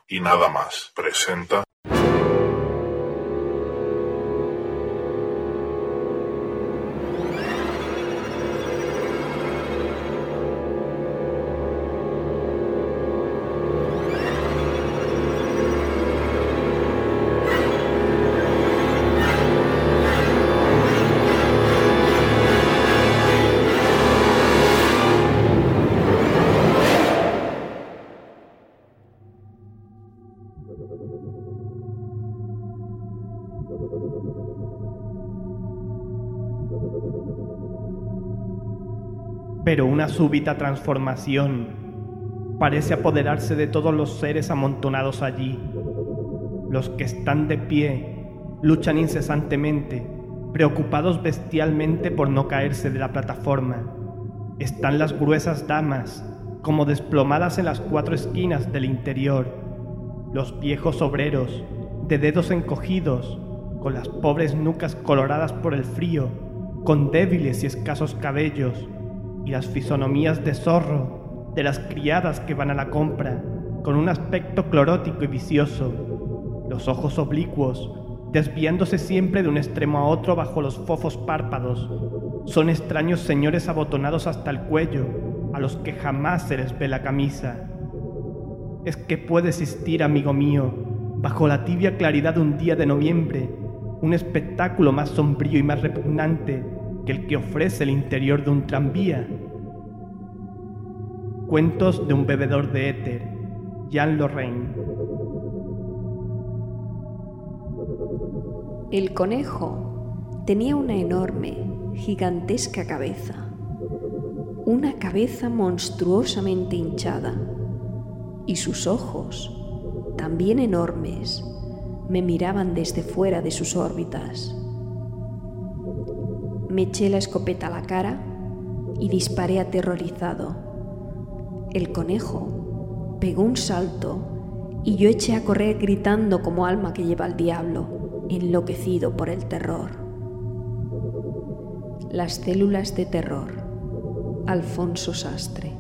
y nada más presenta... Pero una súbita transformación parece apoderarse de todos los seres amontonados allí. Los que están de pie luchan incesantemente, preocupados bestialmente por no caerse de la plataforma. Están las gruesas damas, como desplomadas en las 4 esquinas del interior. Los viejos obreros, de dedos encogidos, con las pobres nucas coloradas por el frío, con débiles y escasos cabellos, y las fisonomías de zorro de las criadas que van a la compra, con un aspecto clorótico y vicioso, los ojos oblicuos, desviándose siempre de un extremo a otro bajo los fofos párpados. Son extraños señores abotonados hasta el cuello, a los que jamás se les ve la camisa. Es que puede existir, amigo mío, bajo la tibia claridad de un día de noviembre, un espectáculo más sombrío y más repugnante que el que ofrece el interior de un tranvía. Cuentos de un bebedor de éter, Jean Lorrain. El conejo tenía una enorme, gigantesca cabeza, una cabeza monstruosamente hinchada, y sus ojos, también enormes, me miraban desde fuera de sus órbitas. Me eché la escopeta a la cara y disparé aterrorizado. El conejo pegó un salto y yo eché a correr gritando como alma que lleva al diablo, enloquecido por el terror. Las células de terror. Alfonso Sastre.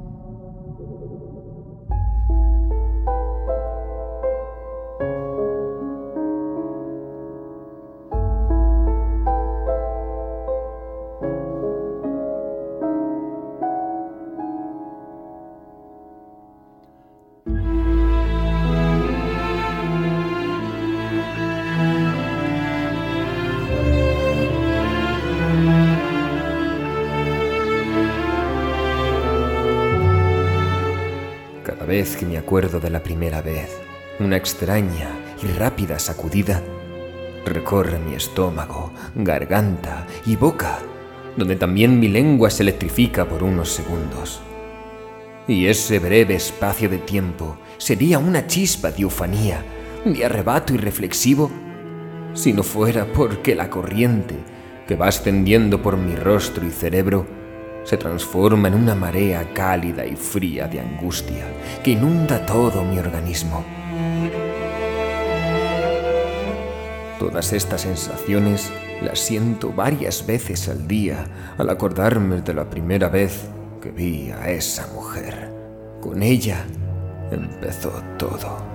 Cada vez que me acuerdo de la primera vez, una extraña y rápida sacudida recorre mi estómago, garganta y boca, donde también mi lengua se electrifica por unos segundos. Y ese breve espacio de tiempo sería una chispa de ufanía, de arrebato irreflexivo, si no fuera porque la corriente que va ascendiendo por mi rostro y cerebro se transforma en una marea cálida y fría de angustia que inunda todo mi organismo. Todas estas sensaciones las siento varias veces al día al acordarme de la primera vez que vi a esa mujer. Con ella empezó todo.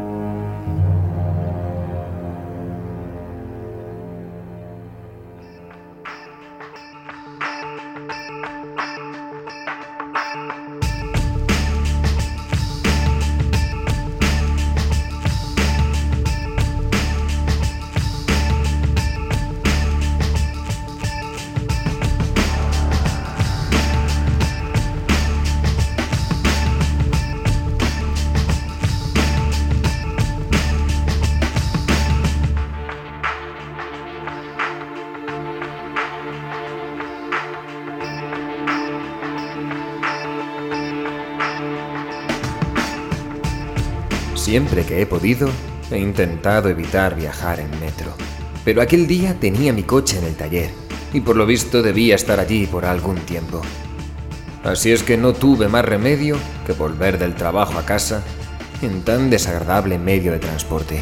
Siempre que he podido, he intentado evitar viajar en metro. Pero aquel día tenía mi coche en el taller y por lo visto debía estar allí por algún tiempo. Así es que no tuve más remedio que volver del trabajo a casa en tan desagradable medio de transporte.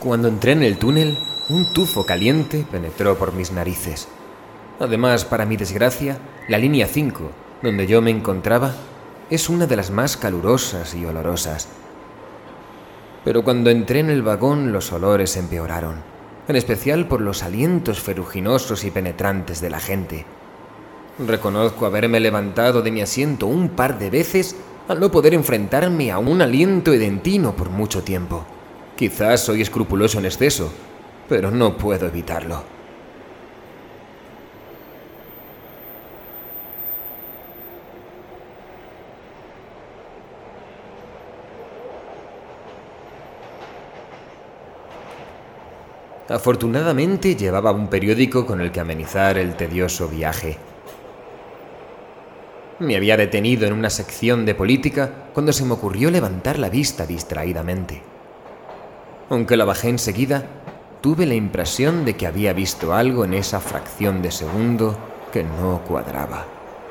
Cuando entré en el túnel, un tufo caliente penetró por mis narices. Además, para mi desgracia, la línea 5, donde yo me encontraba, es una de las más calurosas y olorosas. Pero cuando entré en el vagón, los olores empeoraron, en especial por los alientos ferruginosos y penetrantes de la gente. Reconozco haberme levantado de mi asiento un par de veces al no poder enfrentarme a un aliento edentino por mucho tiempo. Quizás soy escrupuloso en exceso, pero no puedo evitarlo. Afortunadamente llevaba un periódico con el que amenizar el tedioso viaje. Me había detenido en una sección de política cuando se me ocurrió levantar la vista distraídamente. Aunque la bajé enseguida, tuve la impresión de que había visto algo en esa fracción de segundo que no cuadraba.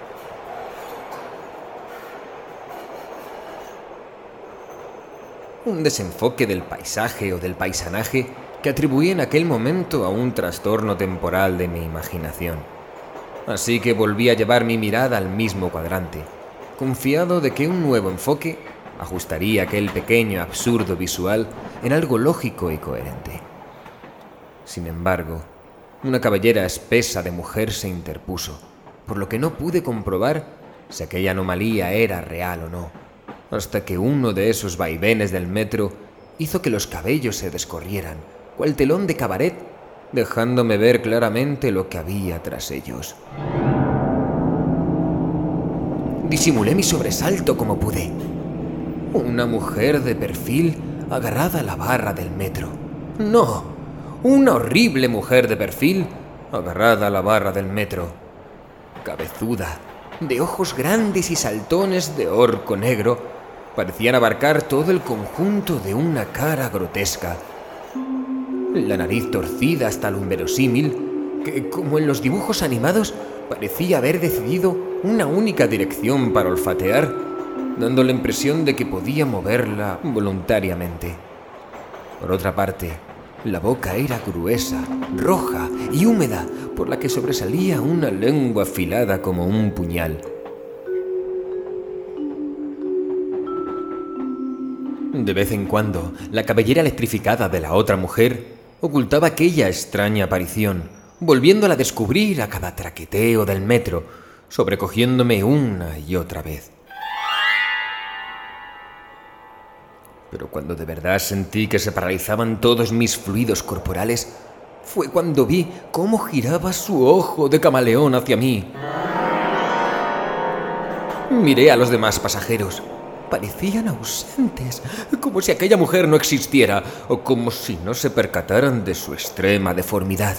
Un desenfoque del paisaje o del paisanaje que atribuí en aquel momento a un trastorno temporal de mi imaginación. Así que volví a llevar mi mirada al mismo cuadrante, confiado de que un nuevo enfoque ajustaría aquel pequeño absurdo visual en algo lógico y coherente. Sin embargo, una cabellera espesa de mujer se interpuso, por lo que no pude comprobar si aquella anomalía era real o no, hasta que uno de esos vaivenes del metro hizo que los cabellos se descorrieran, cual telón de cabaret, dejándome ver claramente lo que había tras ellos. Disimulé mi sobresalto como pude. Una mujer de perfil agarrada a la barra del metro. ¡No! Una horrible mujer de perfil agarrada a la barra del metro. Cabezuda, de ojos grandes y saltones de orco negro, parecían abarcar todo el conjunto de una cara grotesca. La nariz torcida hasta lo inverosímil, que, como en los dibujos animados, parecía haber decidido una única dirección para olfatear, dando la impresión de que podía moverla voluntariamente. Por otra parte, la boca era gruesa, roja y húmeda, por la que sobresalía una lengua afilada como un puñal. De vez en cuando, la cabellera electrificada de la otra mujer ocultaba aquella extraña aparición, volviéndola a descubrir a cada traqueteo del metro, sobrecogiéndome una y otra vez. Pero cuando de verdad sentí que se paralizaban todos mis fluidos corporales, fue cuando vi cómo giraba su ojo de camaleón hacia mí. Miré a los demás pasajeros. Parecían ausentes, como si aquella mujer no existiera, o como si no se percataran de su extrema deformidad.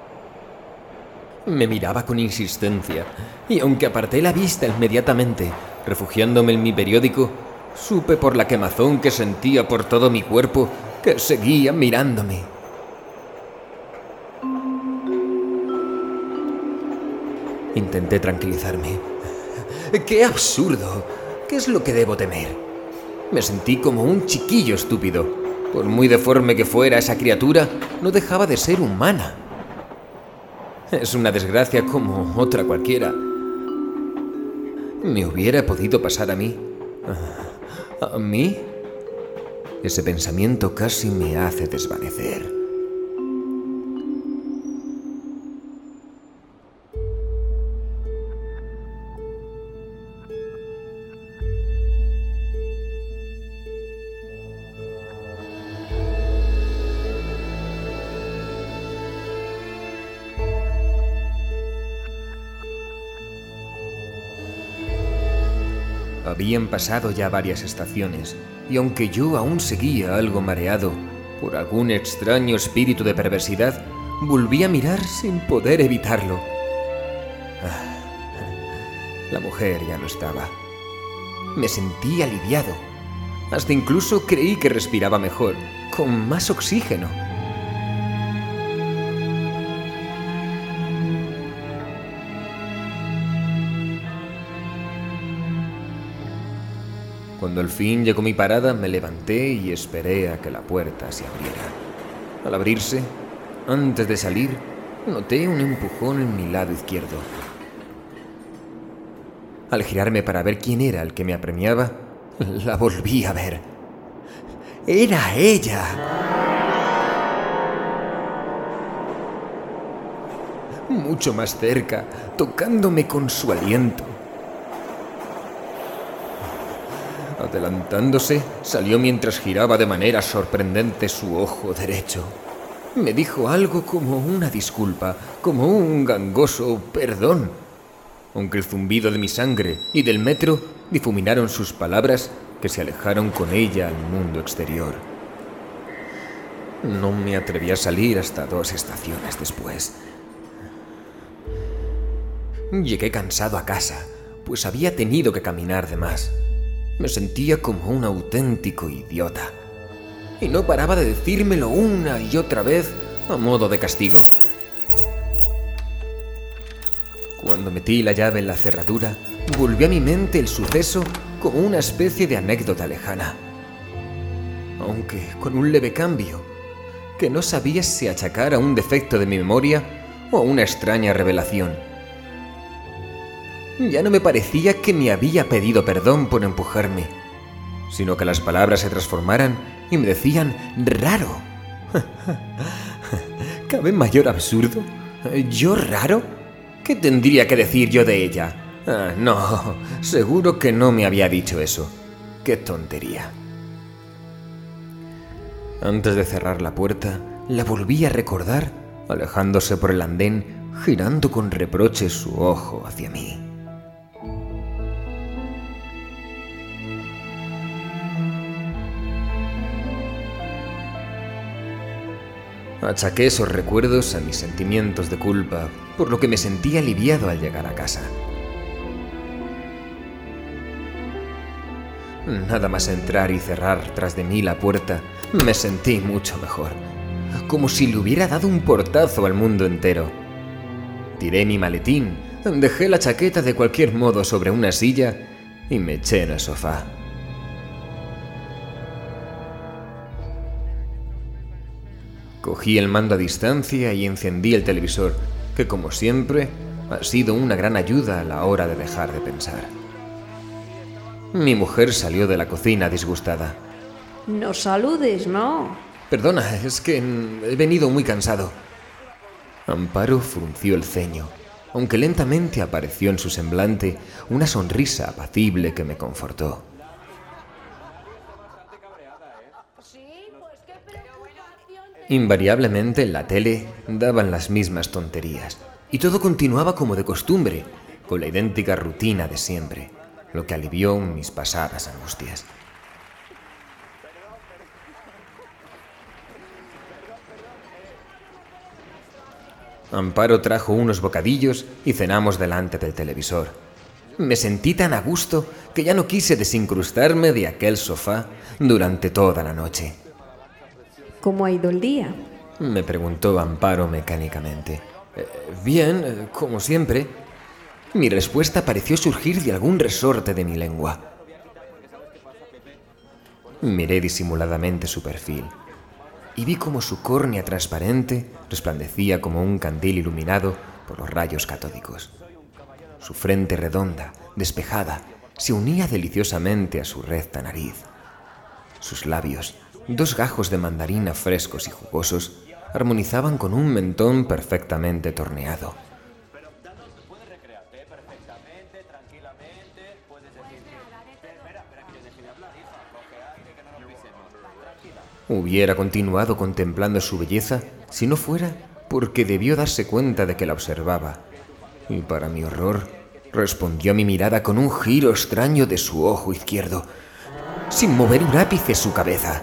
Me miraba con insistencia, y aunque aparté la vista inmediatamente, refugiándome en mi periódico, supe por la quemazón que sentía por todo mi cuerpo que seguía mirándome. Intenté tranquilizarme. ¡Qué absurdo! ¿Qué es lo que debo temer? Me sentí como un chiquillo estúpido. Por muy deforme que fuera esa criatura, no dejaba de ser humana. Es una desgracia como otra cualquiera. ¿Me hubiera podido pasar a mí? ¿A mí? Ese pensamiento casi me hace desvanecer. Habían pasado ya varias estaciones, y aunque yo aún seguía algo mareado por algún extraño espíritu de perversidad, volví a mirar sin poder evitarlo. La mujer ya no estaba. Me sentí aliviado. Hasta incluso creí que respiraba mejor, con más oxígeno. Cuando al fin llegó mi parada, me levanté y esperé a que la puerta se abriera. Al abrirse, antes de salir, noté un empujón en mi lado izquierdo. Al girarme para ver quién era el que me apremiaba, la volví a ver. ¡Era ella! Mucho más cerca, tocándome con su aliento. Adelantándose, salió mientras giraba de manera sorprendente su ojo derecho. Me dijo algo como una disculpa, como un gangoso perdón. Aunque el zumbido de mi sangre y del metro difuminaron sus palabras que se alejaron con ella al mundo exterior. No me atreví a salir hasta 2 estaciones después. Llegué cansado a casa, pues había tenido que caminar de más. Me sentía como un auténtico idiota. Y no paraba de decírmelo una y otra vez a modo de castigo. Cuando metí la llave en la cerradura, volvió a mi mente el suceso como una especie de anécdota lejana. Aunque con un leve cambio, que no sabía si achacar a un defecto de mi memoria o a una extraña revelación. Ya no me parecía que me había pedido perdón por empujarme, sino que las palabras se transformaran y me decían raro. ¿Cabe mayor absurdo? ¿Yo raro? ¿Qué tendría que decir yo de ella? No, seguro que no me había dicho eso. ¡Qué tontería! Antes de cerrar la puerta, la volví a recordar, alejándose por el andén, girando con reproche su ojo hacia mí. Achaqué esos recuerdos a mis sentimientos de culpa, por lo que me sentí aliviado al llegar a casa. Nada más entrar y cerrar tras de mí la puerta, me sentí mucho mejor, como si le hubiera dado un portazo al mundo entero. Tiré mi maletín, dejé la chaqueta de cualquier modo sobre una silla y me eché en el sofá. Cogí el mando a distancia y encendí el televisor, que como siempre ha sido una gran ayuda a la hora de dejar de pensar. Mi mujer salió de la cocina disgustada. No saludes, ¿no? Perdona, es que he venido muy cansado. Amparo frunció el ceño, aunque lentamente apareció en su semblante una sonrisa apacible que me confortó. Invariablemente en la tele daban las mismas tonterías, y todo continuaba como de costumbre, con la idéntica rutina de siempre, lo que alivió mis pasadas angustias. Amparo trajo unos bocadillos y cenamos delante del televisor. Me sentí tan a gusto que ya no quise desincrustarme de aquel sofá durante toda la noche. ¿Cómo ha ido el día? Me preguntó Amparo mecánicamente. Bien, como siempre. Mi respuesta pareció surgir de algún resorte de mi lengua. Miré disimuladamente su perfil y vi cómo su córnea transparente resplandecía como un candil iluminado por los rayos catódicos. Su frente redonda, despejada, se unía deliciosamente a su recta nariz. Sus labios, 2 gajos de mandarina frescos y jugosos, armonizaban con un mentón perfectamente torneado. Hubiera continuado contemplando su belleza si no fuera porque debió darse cuenta de que la observaba, y para mi horror respondió a mi mirada con un giro extraño de su ojo izquierdo, sin mover un ápice su cabeza.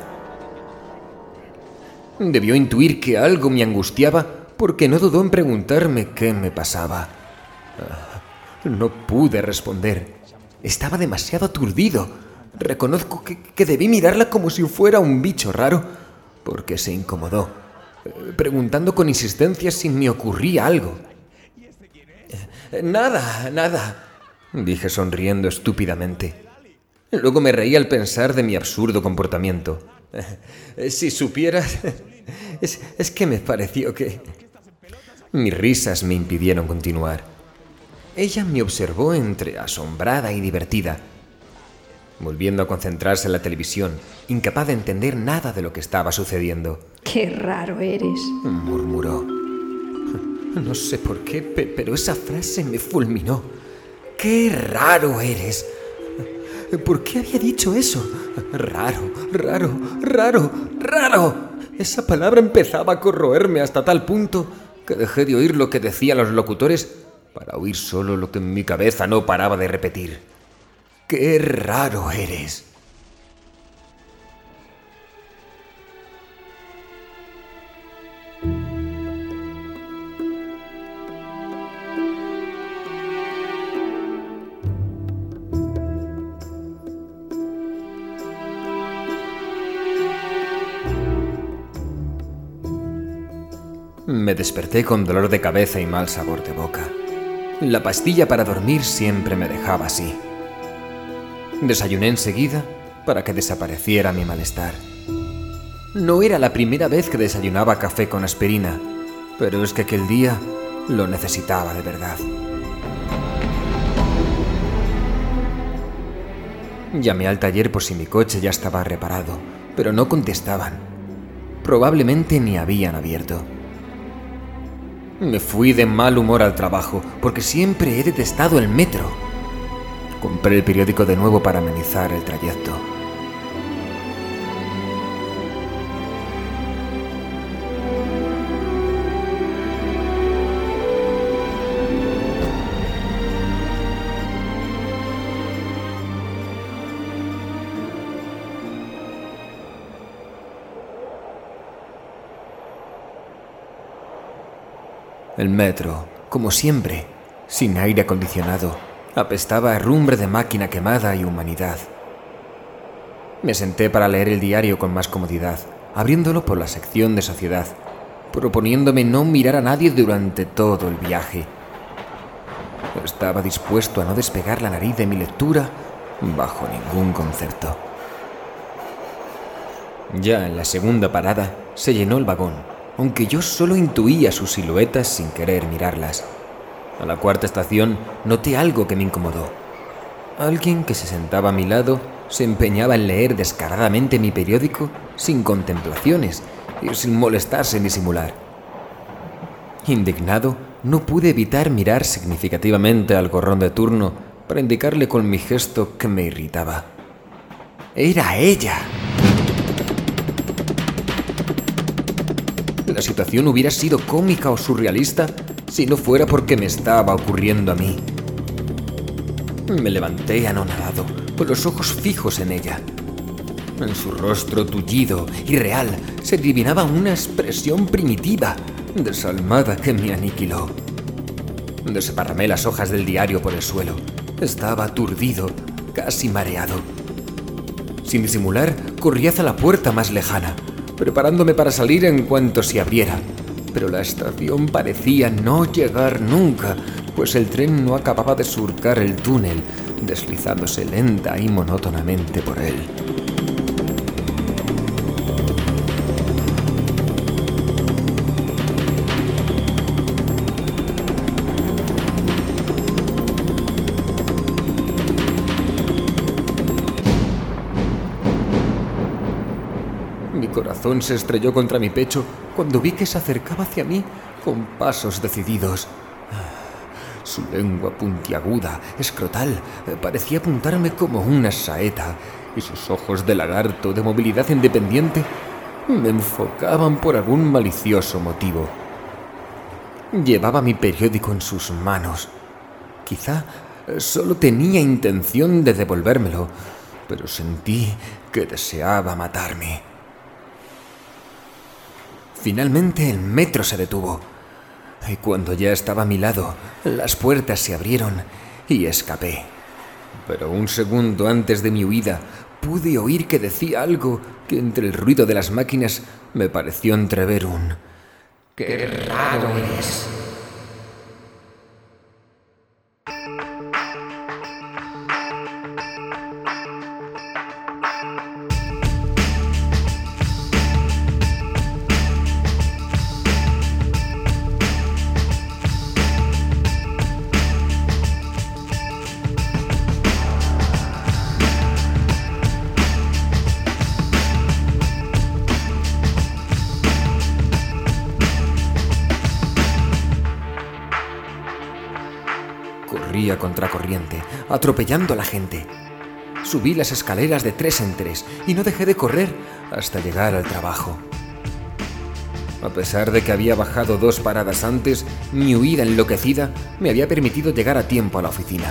Debió intuir que algo me angustiaba porque no dudó en preguntarme qué me pasaba. No pude responder. Estaba demasiado aturdido. Reconozco que debí mirarla como si fuera un bicho raro, porque se incomodó, preguntando con insistencia si me ocurría algo. Nada, dije sonriendo estúpidamente. Luego me reí al pensar de mi absurdo comportamiento. Si supieras, es que me pareció que... Mis risas me impidieron continuar. Ella me observó entre asombrada y divertida, volviendo a concentrarse en la televisión, incapaz de entender nada de lo que estaba sucediendo. ¡Qué raro eres!, murmuró. No sé por qué, pero esa frase me fulminó. ¡Qué raro eres! ¿Por qué había dicho eso? Raro, raro, raro, raro. Esa palabra empezaba a corroerme hasta tal punto que dejé de oír lo que decían los locutores para oír solo lo que en mi cabeza no paraba de repetir. ¡Qué raro eres! Me desperté con dolor de cabeza y mal sabor de boca. La pastilla para dormir siempre me dejaba así. Desayuné enseguida para que desapareciera mi malestar. No era la primera vez que desayunaba café con aspirina, pero es que aquel día lo necesitaba de verdad. Llamé al taller por si mi coche ya estaba reparado, pero no contestaban. Probablemente ni habían abierto. Me fui de mal humor al trabajo, porque siempre he detestado el metro. Compré el periódico de nuevo para amenizar el trayecto. El metro, como siempre, sin aire acondicionado, apestaba a herrumbre de máquina quemada y humanidad. Me senté para leer el diario con más comodidad, abriéndolo por la sección de sociedad, proponiéndome no mirar a nadie durante todo el viaje. Estaba dispuesto a no despegar la nariz de mi lectura bajo ningún concepto. Ya en la segunda parada se llenó el vagón, aunque yo solo intuía sus siluetas sin querer mirarlas. A la cuarta estación noté algo que me incomodó. Alguien que se sentaba a mi lado se empeñaba en leer descaradamente mi periódico sin contemplaciones y sin molestarse en disimular. Indignado, no pude evitar mirar significativamente al gorrón de turno para indicarle con mi gesto que me irritaba. ¡Era ella! La situación hubiera sido cómica o surrealista si no fuera porque me estaba ocurriendo a mí. Me levanté anonadado, con los ojos fijos en ella. En su rostro tullido y real se adivinaba una expresión primitiva, desalmada, que me aniquiló. Desparramé las hojas del diario por el suelo. Estaba aturdido, casi mareado. Sin disimular, corrí hacia la puerta más lejana, preparándome para salir en cuanto se abriera. Pero la estación parecía no llegar nunca, pues el tren no acababa de surcar el túnel, deslizándose lenta y monótonamente por él. Mi corazón se estrelló contra mi pecho cuando vi que se acercaba hacia mí con pasos decididos. Su lengua puntiaguda, escrotal, parecía apuntarme como una saeta, y sus ojos de lagarto de movilidad independiente me enfocaban por algún malicioso motivo. Llevaba mi periódico en sus manos. Quizá solo tenía intención de devolvérmelo, pero sentí que deseaba matarme. Finalmente el metro se detuvo, y cuando ya estaba a mi lado, las puertas se abrieron y escapé. Pero un segundo antes de mi huida, pude oír que decía algo que entre el ruido de las máquinas me pareció entrever un «¡Qué raro eres!». Fui a contracorriente, atropellando a la gente. Subí las escaleras de 3 en 3 y no dejé de correr hasta llegar al trabajo. A pesar de que había bajado 2 paradas antes, mi huida enloquecida me había permitido llegar a tiempo a la oficina.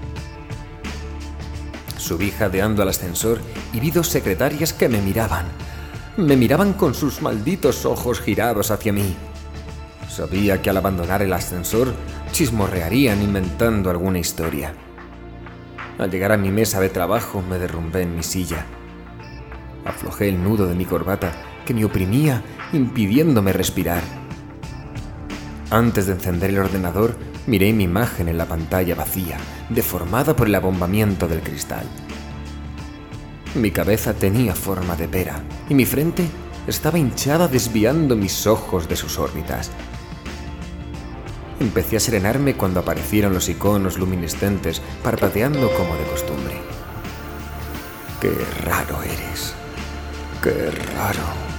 Subí jadeando al ascensor y vi 2 secretarias que me miraban. Me miraban con sus malditos ojos girados hacia mí. Sabía que al abandonar el ascensor chismorrearían inventando alguna historia. Al llegar a mi mesa de trabajo me derrumbé en mi silla. Aflojé el nudo de mi corbata que me oprimía, impidiéndome respirar. Antes de encender el ordenador, miré mi imagen en la pantalla vacía, deformada por el abombamiento del cristal. Mi cabeza tenía forma de pera y mi frente estaba hinchada desviando mis ojos de sus órbitas. Empecé a serenarme cuando aparecieron los iconos luminiscentes parpadeando como de costumbre. ¡Qué raro eres! ¡Qué raro!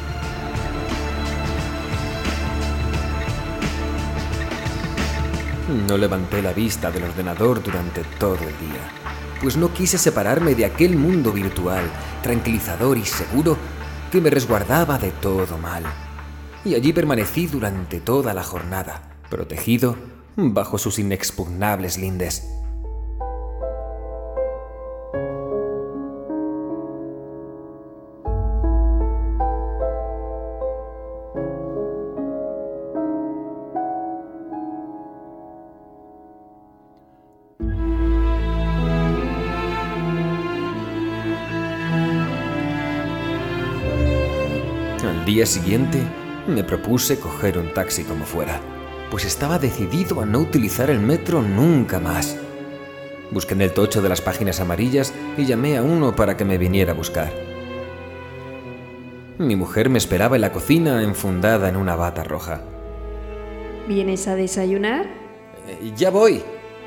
No levanté la vista del ordenador durante todo el día, pues no quise separarme de aquel mundo virtual, tranquilizador y seguro que me resguardaba de todo mal. Y allí permanecí durante toda la jornada, protegido bajo sus inexpugnables lindes. Al día siguiente me propuse coger un taxi como fuera, pues estaba decidido a no utilizar el metro nunca más. Busqué en el tocho de las páginas amarillas y llamé a uno para que me viniera a buscar. Mi mujer me esperaba en la cocina enfundada en una bata roja. ¿Vienes a desayunar? Ya voy.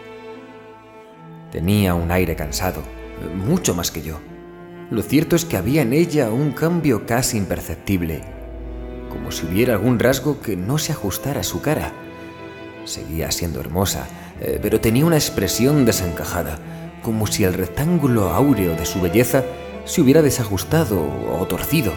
Tenía un aire cansado, mucho más que yo. Lo cierto es que había en ella un cambio casi imperceptible, como si hubiera algún rasgo que no se ajustara a su cara. Seguía siendo hermosa, pero tenía una expresión desencajada, como si el rectángulo áureo de su belleza se hubiera desajustado o torcido.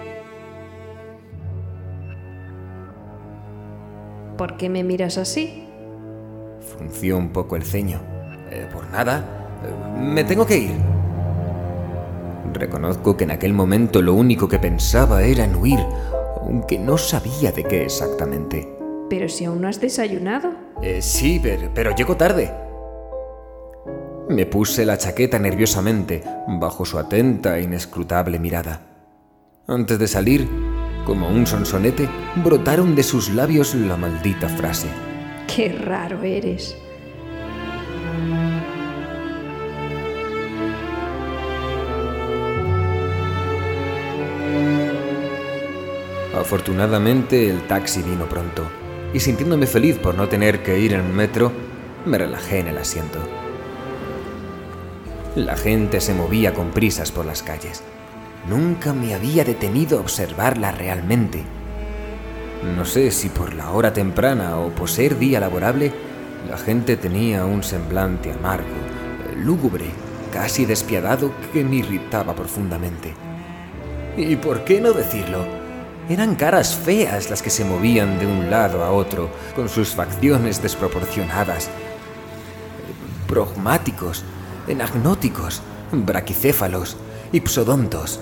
¿Por qué me miras así? Frunció un poco el ceño. Por nada, me tengo que ir. Reconozco que en aquel momento lo único que pensaba era en huir, aunque no sabía de qué exactamente. Pero si aún no has desayunado. Sí, pero llego tarde. Me puse la chaqueta nerviosamente bajo su atenta e inescrutable mirada. Antes de salir, como un sonsonete, brotaron de sus labios la maldita frase. ¡Qué raro eres! Afortunadamente el taxi vino pronto, y sintiéndome feliz por no tener que ir en metro, me relajé en el asiento. La gente se movía con prisas por las calles. Nunca me había detenido a observarla realmente. No sé si por la hora temprana o por ser día laborable, la gente tenía un semblante amargo, lúgubre, casi despiadado, que me irritaba profundamente. ¿Y por qué no decirlo? Eran caras feas las que se movían de un lado a otro, con sus facciones desproporcionadas. Progmáticos, enagnóticos, braquicéfalos, ipsodontos.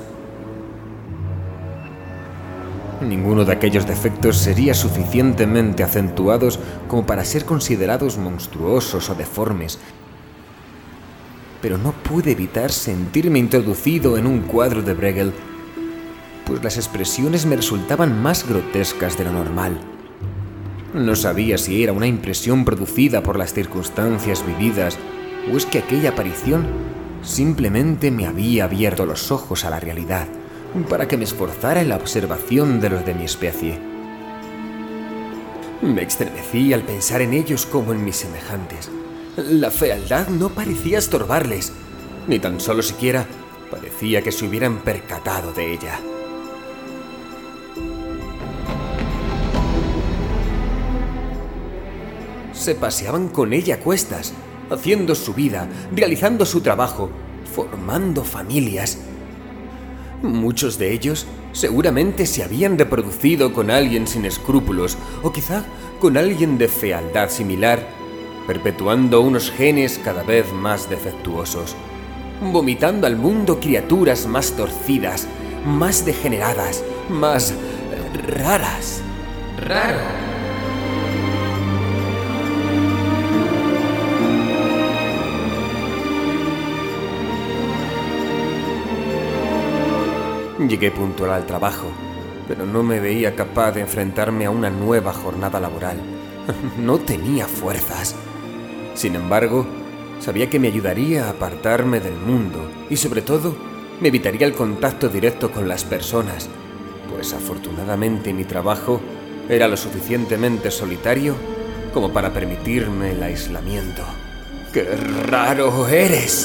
Ninguno de aquellos defectos sería suficientemente acentuados como para ser considerados monstruosos o deformes, pero no pude evitar sentirme introducido en un cuadro de Bruegel, pues las expresiones me resultaban más grotescas de lo normal. No sabía si era una impresión producida por las circunstancias vividas o es que aquella aparición simplemente me había abierto los ojos a la realidad para que me esforzara en la observación de los de mi especie. Me estremecí al pensar en ellos como en mis semejantes. La fealdad no parecía estorbarles, ni tan solo siquiera parecía que se hubieran percatado de ella. Se paseaban con ella a cuestas, haciendo su vida, realizando su trabajo, formando familias. Muchos de ellos seguramente se habían reproducido con alguien sin escrúpulos o quizá con alguien de fealdad similar, perpetuando unos genes cada vez más defectuosos, vomitando al mundo criaturas más torcidas, más degeneradas, más raras. Raro. Llegué puntual al trabajo, pero no me veía capaz de enfrentarme a una nueva jornada laboral. No tenía fuerzas. Sin embargo, sabía que me ayudaría a apartarme del mundo y, sobre todo, me evitaría el contacto directo con las personas, pues afortunadamente mi trabajo era lo suficientemente solitario como para permitirme el aislamiento. ¡Qué raro eres!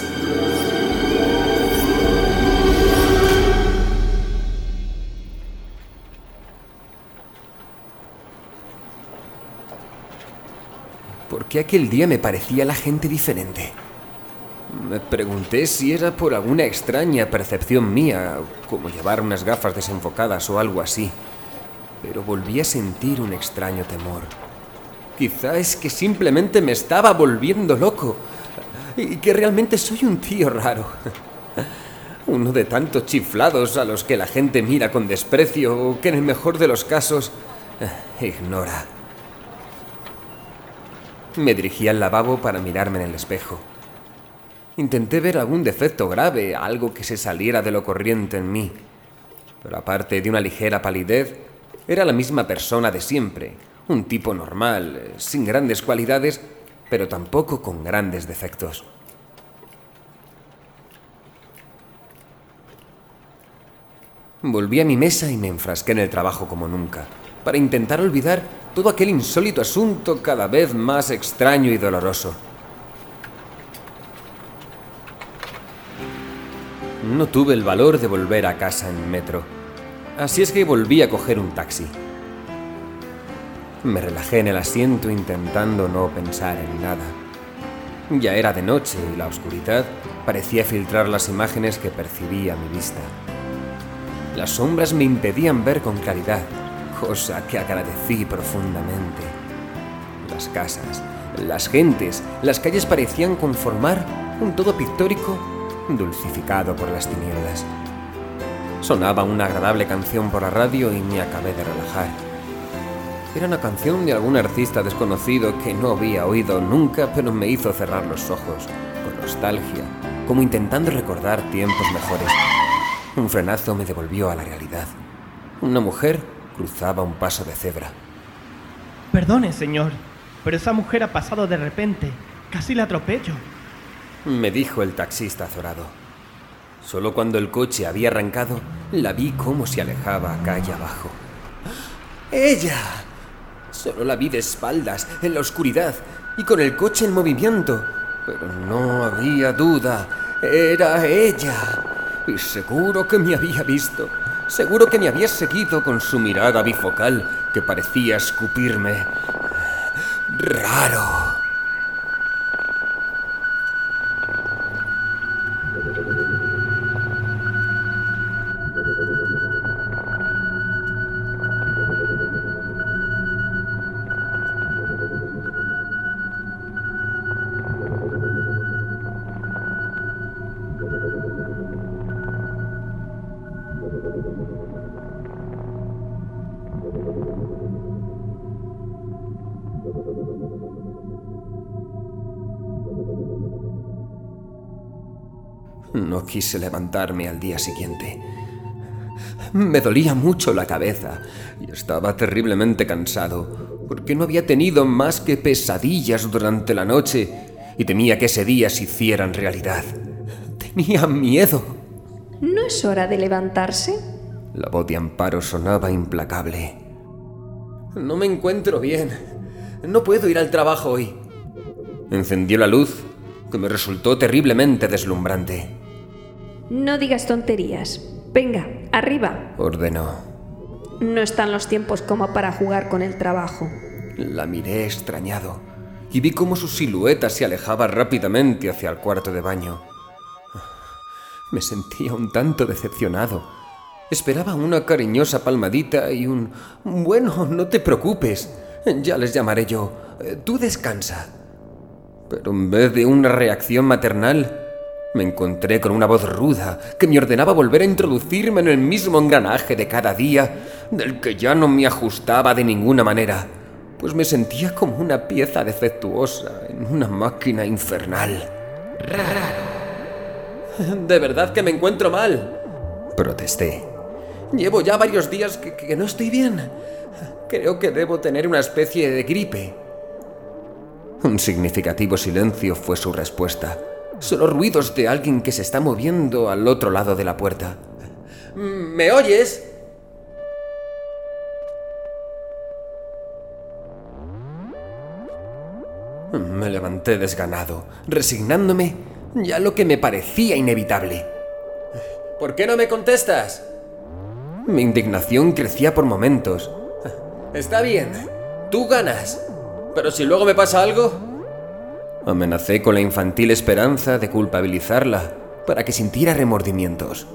¿Por qué aquel día me parecía la gente diferente? Me pregunté si era por alguna extraña percepción mía, como llevar unas gafas desenfocadas o algo así, pero volví a sentir un extraño temor. Quizá es que simplemente me estaba volviendo loco y que realmente soy un tío raro. Uno de tantos chiflados a los que la gente mira con desprecio o que en el mejor de los casos ignora. Me dirigí al lavabo para mirarme en el espejo. Intenté ver algún defecto grave, algo que se saliera de lo corriente en mí. Pero aparte de una ligera palidez, era la misma persona de siempre. Un tipo normal, sin grandes cualidades, pero tampoco con grandes defectos. Volví a mi mesa y me enfrasqué en el trabajo como nunca, para intentar olvidar todo aquel insólito asunto cada vez más extraño y doloroso. No tuve el valor de volver a casa en metro, así es que volví a coger un taxi. Me relajé en el asiento intentando no pensar en nada. Ya era de noche y la oscuridad parecía filtrar las imágenes que percibía a mi vista. Las sombras me impedían ver con claridad, cosa que agradecí profundamente. Las casas, las gentes, las calles parecían conformar un todo pictórico dulcificado por las tinieblas. Sonaba una agradable canción por la radio y me acabé de relajar. Era una canción de algún artista desconocido que no había oído nunca, pero me hizo cerrar los ojos, con nostalgia, como intentando recordar tiempos mejores. Un frenazo me devolvió a la realidad. Una mujer cruzaba un paso de cebra. Perdone, señor, pero esa mujer ha pasado de repente. Casi la atropello. Me dijo el taxista azorado. Solo cuando el coche había arrancado, la vi cómo se alejaba calle abajo. ¡Ella! Solo la vi de espaldas, en la oscuridad, y con el coche en movimiento. Pero no había duda, era ella. Y seguro que me había visto. Seguro que me había seguido con su mirada bifocal que parecía escupirme. ¡Raro! No quise levantarme al día siguiente. Me dolía mucho la cabeza y estaba terriblemente cansado porque no había tenido más que pesadillas durante la noche y temía que ese día se hicieran realidad. Tenía miedo. ¿No es hora de levantarse? La voz de Amparo sonaba implacable. No me encuentro bien. No puedo ir al trabajo hoy. Encendió la luz, que me resultó terriblemente deslumbrante. No digas tonterías. Venga, arriba. Ordenó. No están los tiempos como para jugar con el trabajo. La miré extrañado y vi cómo su silueta se alejaba rápidamente hacia el cuarto de baño. Me sentía un tanto decepcionado. Esperaba una cariñosa palmadita y un «bueno, no te preocupes, ya les llamaré yo, tú descansa». Pero en vez de una reacción maternal, me encontré con una voz ruda que me ordenaba volver a introducirme en el mismo engranaje de cada día, del que ya no me ajustaba de ninguna manera, pues me sentía como una pieza defectuosa en una máquina infernal. «Raro. De verdad que me encuentro mal», protesté. «Llevo ya varios días que no estoy bien. Creo que debo tener una especie de gripe». Un significativo silencio fue su respuesta. Solo ruidos de alguien que se está moviendo al otro lado de la puerta. «¿Me oyes?» Me levanté desganado, resignándome ya a lo que me parecía inevitable. «¿Por qué no me contestas?» Mi indignación crecía por momentos. «Está bien, tú ganas. Pero si luego me pasa algo...» Amenacé con la infantil esperanza de culpabilizarla para que sintiera remordimientos.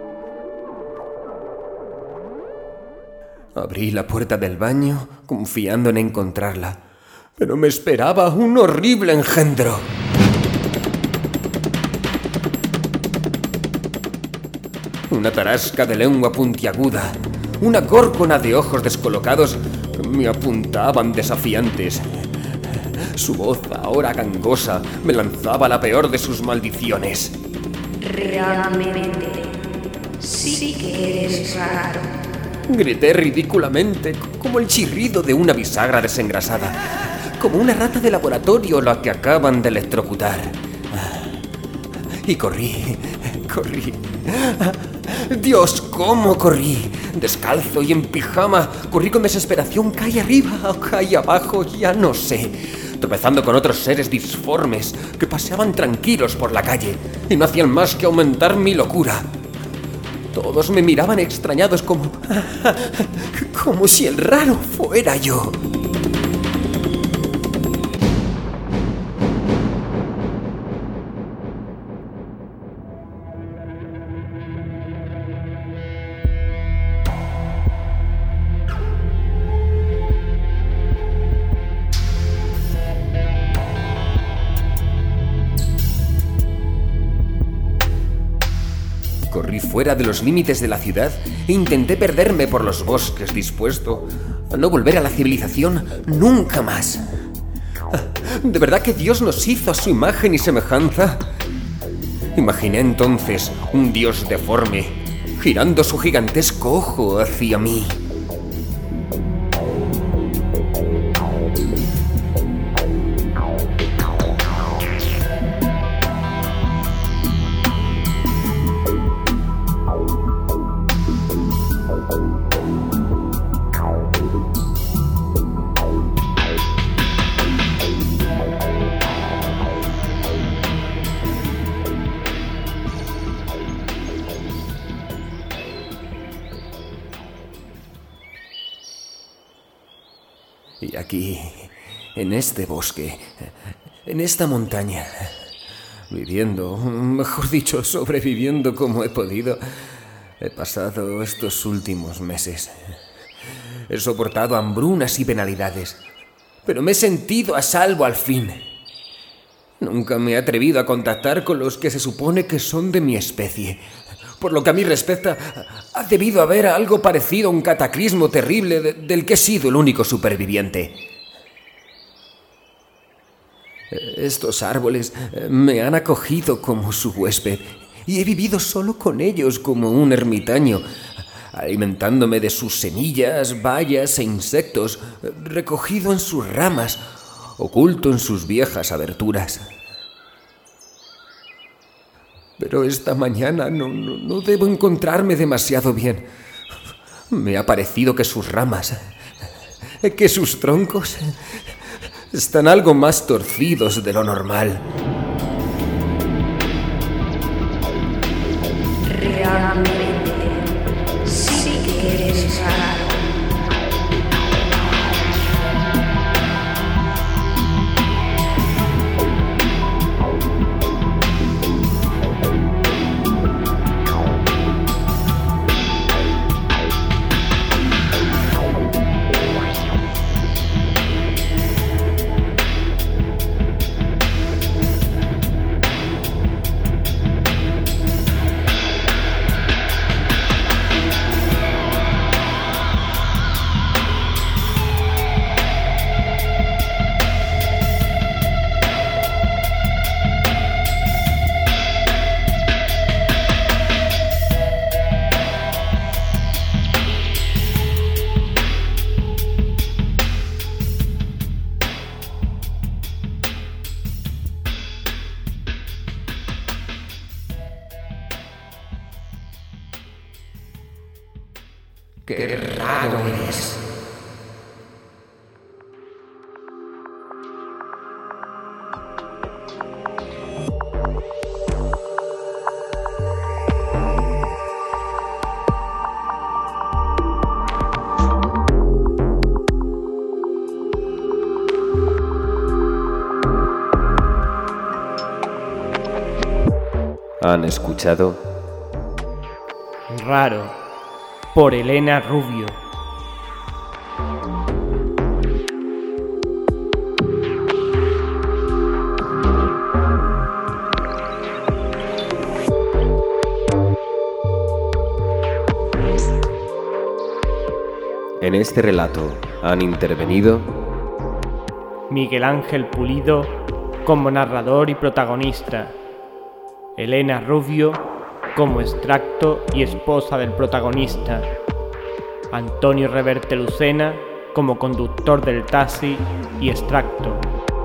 Abrí la puerta del baño confiando en encontrarla, pero me esperaba un horrible engendro. Una tarasca de lengua puntiaguda, una górgona de ojos descolocados que me apuntaban desafiantes. Su voz, ahora gangosa, me lanzaba la peor de sus maldiciones. «Realmente, sí que eres raro». Grité ridículamente, como el chirrido de una bisagra desengrasada, como una rata de laboratorio a la que acaban de electrocutar. Y corrí. Dios, cómo corrí. Descalzo y en pijama, corrí con desesperación calle arriba o calle abajo, ya no sé, tropezando con otros seres disformes que paseaban tranquilos por la calle y no hacían más que aumentar mi locura. Todos me miraban extrañados como si el raro fuera yo. Corrí fuera de los límites de la ciudad e intenté perderme por los bosques, dispuesto a no volver a la civilización nunca más. ¿De verdad que Dios nos hizo a su imagen y semejanza? Imaginé entonces un Dios deforme, girando su gigantesco ojo hacia mí. Y aquí, en este bosque, en esta montaña, viviendo, mejor dicho, sobreviviendo como he podido, he pasado estos últimos meses. He soportado hambrunas y penalidades, pero me he sentido a salvo al fin. Nunca me he atrevido a contactar con los que se supone que son de mi especie. Por lo que a mí respecta, ha debido haber algo parecido a un cataclismo terrible del que he sido el único superviviente. Estos árboles me han acogido como su huésped y he vivido solo con ellos como un ermitaño, alimentándome de sus semillas, bayas e insectos, recogido en sus ramas, oculto en sus viejas aberturas. Pero esta mañana no debo encontrarme demasiado bien. Me ha parecido que sus ramas, que sus troncos, están algo más torcidos de lo normal. Realmente, sí que eres raro. ¡Qué raro eres! ¿Han escuchado? Raro, por Elena Rubio. En este relato han intervenido Miguel Ángel Pulido como narrador y protagonista. Elena Rubio como extracto y esposa del protagonista. Antonio Reverte Lucena como conductor del taxi y extracto.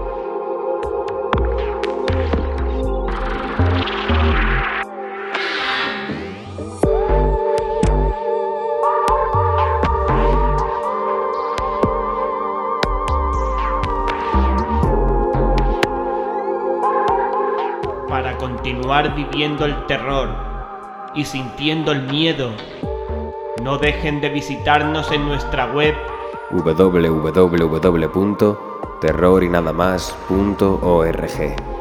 Para continuar viviendo el terror y sintiendo el miedo, no dejen de visitarnos en nuestra web www.terrorinadamas.org.